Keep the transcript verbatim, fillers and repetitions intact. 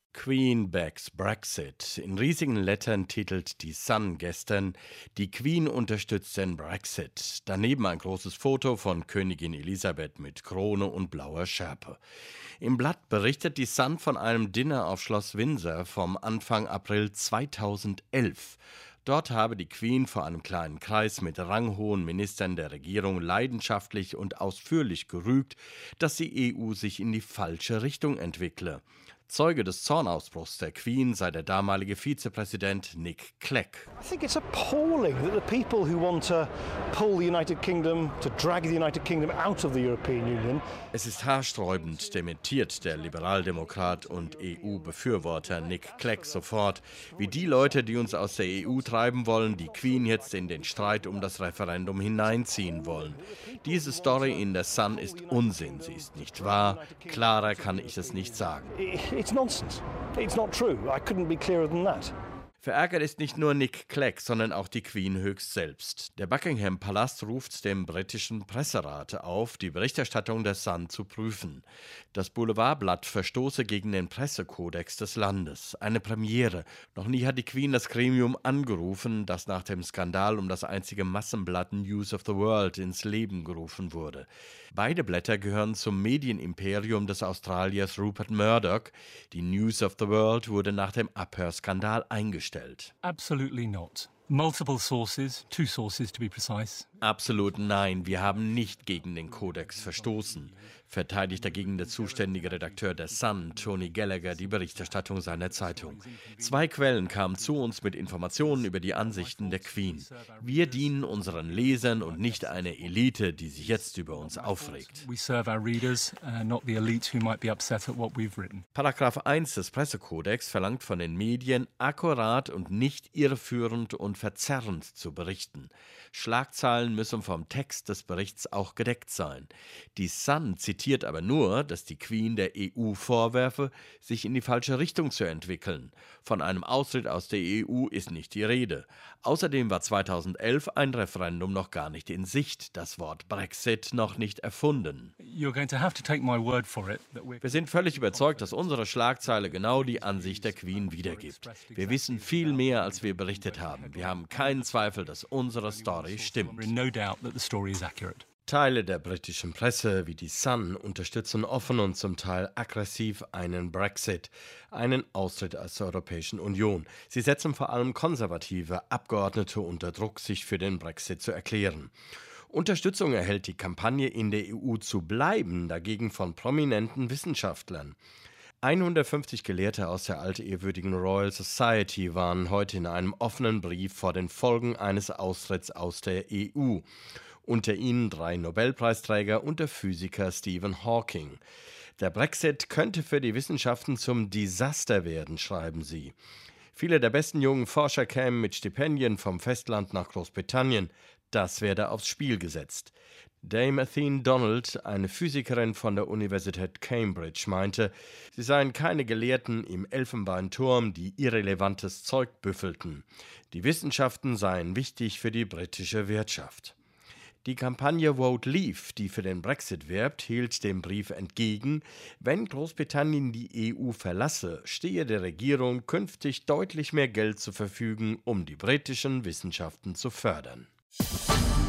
Queen backs Brexit. In riesigen Lettern titelt die Sun gestern: Die Queen unterstützt den Brexit. Daneben ein großes Foto von Königin Elisabeth mit Krone und blauer Schärpe. Im Blatt berichtet die Sun von einem Dinner auf Schloss Windsor vom Anfang April zweitausendelf. Dort habe die Queen vor einem kleinen Kreis mit ranghohen Ministern der Regierung leidenschaftlich und ausführlich gerügt, dass die E U sich in die falsche Richtung entwickle. Zeuge des Zornausbruchs der Queen sei der damalige Vizepräsident Nick Clegg. I think it's appalling that the people who want to pull the United Kingdom, to drag the United Kingdom out of the European Union. Es ist haarsträubend, dementiert der Liberaldemokrat und E U-Befürworter Nick Clegg sofort, wie die Leute, die uns aus der E U treiben wollen, die Queen jetzt in den Streit um das Referendum hineinziehen wollen. Diese Story in der Sun ist Unsinn, sie ist nicht wahr. Klarer kann ich es nicht sagen. It's nonsense. It's not true. I couldn't be clearer than that. Verärgert ist nicht nur Nick Clegg, sondern auch die Queen höchst selbst. Der Buckingham-Palast ruft dem britischen Presserat auf, die Berichterstattung der Sun zu prüfen. Das Boulevardblatt verstoße gegen den Pressekodex des Landes. Eine Premiere. Noch nie hat die Queen das Gremium angerufen, das nach dem Skandal um das einzige Massenblatt News of the World ins Leben gerufen wurde. Beide Blätter gehören zum Medienimperium des Australiers Rupert Murdoch. Die News of the World wurde nach dem Abhörskandal eingestellt. Absolutely not. Multiple sources, two sources to be precise. Absolut nein, wir haben nicht gegen den Kodex verstoßen, verteidigt dagegen der zuständige Redakteur der Sun, Tony Gallagher, die Berichterstattung seiner Zeitung. Zwei Quellen kamen zu uns mit Informationen über die Ansichten der Queen. Wir dienen unseren Lesern und nicht einer Elite, die sich jetzt über uns aufregt. We serve our readers, uh, not the elite who might be upset at what we've written. Paragraph eins des Pressekodex verlangt von den Medien, akkurat und nicht irreführend und verzerrend zu berichten. Schlagzeilen müssen vom Text des Berichts auch gedeckt sein. Die Sun zitiert aber nur, dass die Queen der E U vorwerfe, sich in die falsche Richtung zu entwickeln. Von einem Austritt aus der E U ist nicht die Rede. Außerdem war zweitausendelf ein Referendum noch gar nicht in Sicht, das Wort Brexit noch nicht erfunden. You're going to have to take my word for it. Wir sind völlig überzeugt, dass unsere Schlagzeile genau die Ansicht der Queen wiedergibt. Wir wissen viel mehr, als wir berichtet haben. Wir haben keinen Zweifel, dass unsere Story stimmt. Teile der britischen Presse wie die Sun unterstützen offen und zum Teil aggressiv einen Brexit, einen Austritt aus der Europäischen Union. Sie setzen vor allem konservative Abgeordnete unter Druck, sich für den Brexit zu erklären. Unterstützung erhält die Kampagne, in der E U zu bleiben, dagegen von prominenten Wissenschaftlern. hundertfünfzig Gelehrte aus der altehrwürdigen Royal Society warnen heute in einem offenen Brief vor den Folgen eines Austritts aus der E U. Unter ihnen drei Nobelpreisträger und der Physiker Stephen Hawking. Der Brexit könnte für die Wissenschaften zum Desaster werden, schreiben sie. Viele der besten jungen Forscher kämen mit Stipendien vom Festland nach Großbritannien. Das werde aufs Spiel gesetzt. Dame Athene Donald, eine Physikerin von der Universität Cambridge, meinte, sie seien keine Gelehrten im Elfenbeinturm, die irrelevantes Zeug büffelten. Die Wissenschaften seien wichtig für die britische Wirtschaft. Die Kampagne Vote Leave, die für den Brexit wirbt, hielt dem Brief entgegen, wenn Großbritannien die E U verlasse, stehe der Regierung künftig deutlich mehr Geld zur Verfügung, um die britischen Wissenschaften zu fördern.